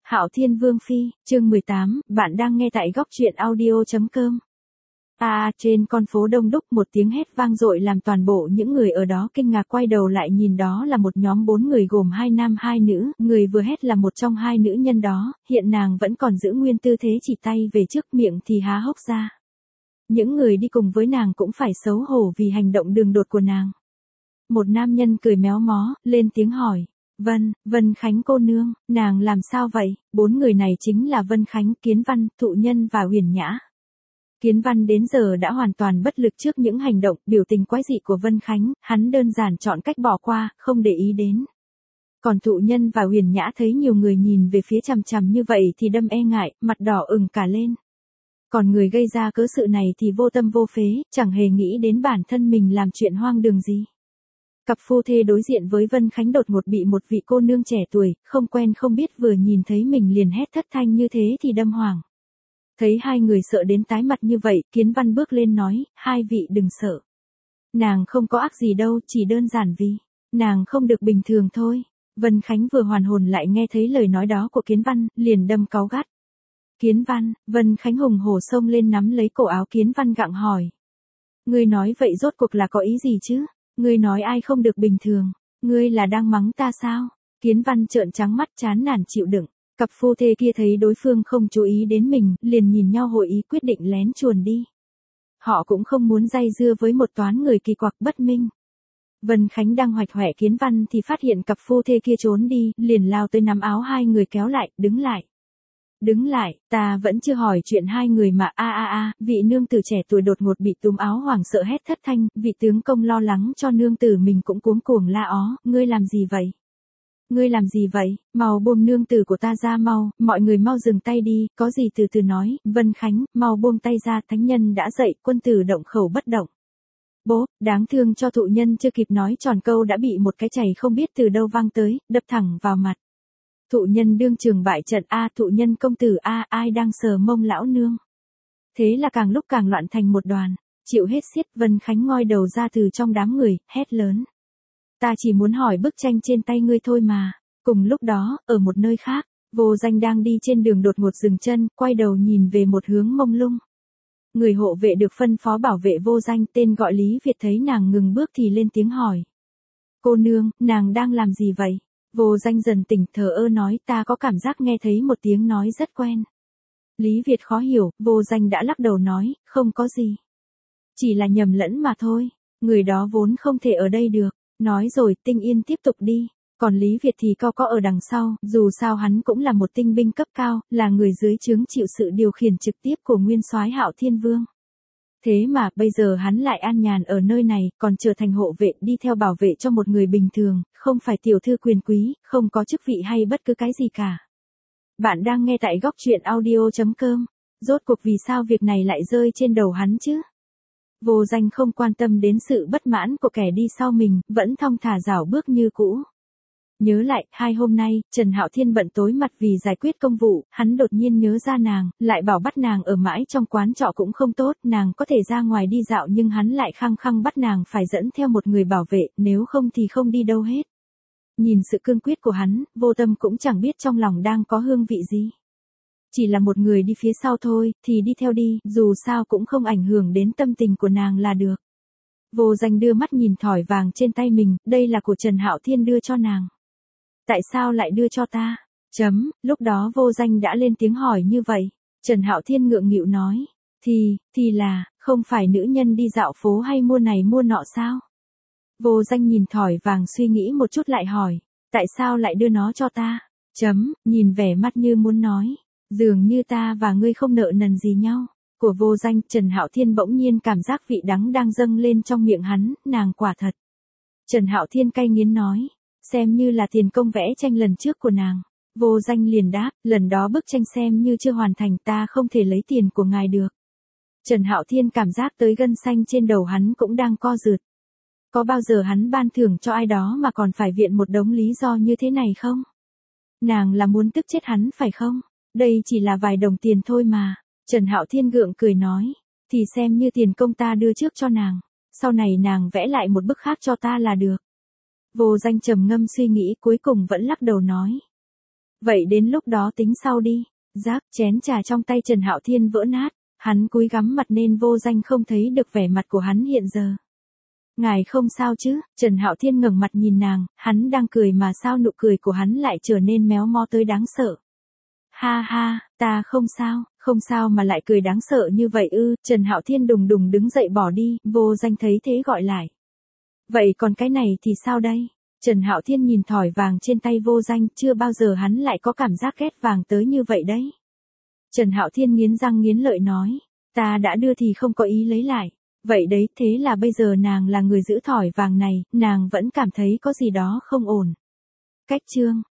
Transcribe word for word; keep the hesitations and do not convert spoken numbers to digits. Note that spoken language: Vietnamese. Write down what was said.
Hạo Thiên Vương Phi, chương mười tám, bạn đang nghe tại góc truyện audio chấm com. À, trên con phố đông đúc một tiếng hét vang dội làm toàn bộ những người ở đó kinh ngạc quay đầu lại nhìn, đó là một nhóm bốn người gồm hai nam hai nữ, người vừa hét là một trong hai nữ nhân đó, hiện nàng vẫn còn giữ nguyên tư thế chỉ tay về trước, miệng thì há hốc ra. Những người đi cùng với nàng cũng phải xấu hổ vì hành động đường đột của nàng. Một nam nhân cười méo mó, lên tiếng hỏi. Vân, Vân Khánh cô nương, nàng làm sao vậy? Bốn người này chính là Vân Khánh, Kiến Văn, Thụ Nhân và Huyền Nhã. Kiến Văn đến giờ đã hoàn toàn bất lực trước những hành động, biểu tình quái dị của Vân Khánh, hắn đơn giản chọn cách bỏ qua, không để ý đến. Còn Thụ Nhân và Huyền Nhã thấy nhiều người nhìn về phía chằm chằm như vậy thì đâm e ngại, mặt đỏ ửng cả lên. Còn người gây ra cớ sự này thì vô tâm vô phế, chẳng hề nghĩ đến bản thân mình làm chuyện hoang đường gì. Cặp phu thê đối diện với Vân Khánh đột ngột bị một vị cô nương trẻ tuổi, không quen không biết vừa nhìn thấy mình liền hét thất thanh như thế thì đâm hoàng. Thấy hai người sợ đến tái mặt như vậy, Kiến Văn bước lên nói, hai vị đừng sợ. Nàng không có ác gì đâu, chỉ đơn giản vì, nàng không được bình thường thôi. Vân Khánh vừa hoàn hồn lại nghe thấy lời nói đó của Kiến Văn, liền đâm cáu gắt. Kiến Văn, Vân Khánh hùng hổ xông lên nắm lấy cổ áo Kiến Văn gặng hỏi. Ngươi nói vậy rốt cuộc là có ý gì chứ? Ngươi nói ai không được bình thường, ngươi là đang mắng ta sao? Kiến Văn trợn trắng mắt chán nản chịu đựng, cặp phu thê kia thấy đối phương không chú ý đến mình, liền nhìn nhau hội ý quyết định lén chuồn đi. Họ cũng không muốn dây dưa với một toán người kỳ quặc bất minh. Vân Khánh đang hoạch hoẻ Kiến Văn thì phát hiện cặp phu thê kia trốn đi, liền lao tới nắm áo hai người kéo lại, đứng lại. Đứng lại, ta vẫn chưa hỏi chuyện hai người mà a a a, vị nương tử trẻ tuổi đột ngột bị túm áo hoảng sợ hét thất thanh, vị tướng công lo lắng cho nương tử mình cũng cuống cuồng la ó, ngươi làm gì vậy? Ngươi làm gì vậy? Mau buông nương tử của ta ra mau, mọi người mau dừng tay đi, có gì từ từ nói, Vân Khánh, mau buông tay ra, thánh nhân đã dậy, quân tử động khẩu bất động. Bố, đáng thương cho Thụ Nhân chưa kịp nói tròn câu đã bị một cái chày không biết từ đâu vang tới, đập thẳng vào mặt. Thụ Nhân đương trường bại trận a, Thụ Nhân công tử a, ai đang sờ mông lão nương. Thế là càng lúc càng loạn thành một đoàn, chịu hết xiết. Vân Khánh ngoi đầu ra từ trong đám người, hét lớn. Ta chỉ muốn hỏi bức tranh trên tay ngươi thôi mà. Cùng lúc đó, ở một nơi khác, Vô Danh đang đi trên đường đột ngột dừng chân, quay đầu nhìn về một hướng mông lung. Người hộ vệ được phân phó bảo vệ Vô Danh tên gọi Lý Việt thấy nàng ngừng bước thì lên tiếng hỏi. Cô nương, nàng đang làm gì vậy? Vô Danh dần tỉnh thờ ơ nói, ta có cảm giác nghe thấy một tiếng nói rất quen. Lý Việt khó hiểu, Vô Danh đã lắc đầu nói, không có gì. Chỉ là nhầm lẫn mà thôi, người đó vốn không thể ở đây được. Nói rồi Tinh Yên tiếp tục đi, còn Lý Việt thì cao có ở đằng sau, dù sao hắn cũng là một tinh binh cấp cao, là người dưới trướng chịu sự điều khiển trực tiếp của nguyên soái Hạo Thiên Vương. Thế mà, bây giờ hắn lại an nhàn ở nơi này, còn trở thành hộ vệ đi theo bảo vệ cho một người bình thường, không phải tiểu thư quyền quý, không có chức vị hay bất cứ cái gì cả. Bạn đang nghe tại góc truyện audio chấm com. Rốt cuộc vì sao việc này lại rơi trên đầu hắn chứ? Vô Danh không quan tâm đến sự bất mãn của kẻ đi sau mình, vẫn thong thả rảo bước như cũ. Nhớ lại, hai hôm nay, Trần Hạo Thiên bận tối mặt vì giải quyết công vụ, hắn đột nhiên nhớ ra nàng, lại bảo bắt nàng ở mãi trong quán trọ cũng không tốt, nàng có thể ra ngoài đi dạo nhưng hắn lại khăng khăng bắt nàng phải dẫn theo một người bảo vệ, nếu không thì không đi đâu hết. Nhìn sự cương quyết của hắn, Vô Tâm cũng chẳng biết trong lòng đang có hương vị gì. Chỉ là một người đi phía sau thôi, thì đi theo đi, dù sao cũng không ảnh hưởng đến tâm tình của nàng là được. Vô Danh đưa mắt nhìn thỏi vàng trên tay mình, đây là của Trần Hạo Thiên đưa cho nàng. Tại sao lại đưa cho ta? Chấm, lúc đó Vô Danh đã lên tiếng hỏi như vậy. Trần Hạo Thiên ngượng nghịu nói, thì, thì là, không phải nữ nhân đi dạo phố hay mua này mua nọ sao? Vô Danh nhìn thỏi vàng suy nghĩ một chút lại hỏi, tại sao lại đưa nó cho ta? Chấm, nhìn vẻ mặt như muốn nói. Dường như ta và ngươi không nợ nần gì nhau. Của Vô Danh, Trần Hạo Thiên bỗng nhiên cảm giác vị đắng đang dâng lên trong miệng hắn, nàng quả thật. Trần Hạo Thiên cay nghiến nói, xem như là tiền công vẽ tranh lần trước của nàng. Vô Danh liền đáp, lần đó bức tranh xem như chưa hoàn thành, ta không thể lấy tiền của ngài được. Trần Hạo Thiên cảm giác tới gân xanh trên đầu hắn cũng đang co rượt. Có bao giờ hắn ban thưởng cho ai đó mà còn phải viện một đống lý do như thế này không? Nàng là muốn tức chết hắn phải không? Đây chỉ là vài đồng tiền thôi mà. Trần Hạo Thiên gượng cười nói, thì xem như tiền công ta đưa trước cho nàng, sau này nàng vẽ lại một bức khác cho ta là được. Vô Danh trầm ngâm suy nghĩ cuối cùng vẫn lắc đầu nói, Vậy đến lúc đó tính sau đi. Rác, chén trà trong tay Trần Hạo Thiên vỡ nát, hắn cúi gắm mặt nên Vô Danh không thấy được vẻ mặt của hắn hiện giờ. Ngài không sao chứ? Trần Hạo Thiên ngẩng mặt nhìn nàng, hắn đang cười mà sao nụ cười của hắn lại trở nên méo mó tới đáng sợ. Ha ha, ta không sao, không sao mà lại cười đáng sợ như vậy ư? Trần Hạo Thiên đùng đùng đứng dậy bỏ đi, Vô Danh thấy thế gọi lại. Vậy còn cái này thì sao đây? Trần Hạo Thiên nhìn thỏi vàng trên tay Vô Danh, chưa bao giờ hắn lại có cảm giác ghét vàng tới như vậy đấy. Trần Hạo Thiên nghiến răng nghiến lợi nói, ta đã đưa thì không có ý lấy lại. Vậy đấy, thế là bây giờ nàng là người giữ thỏi vàng này, nàng vẫn cảm thấy có gì đó không ổn. Cách chương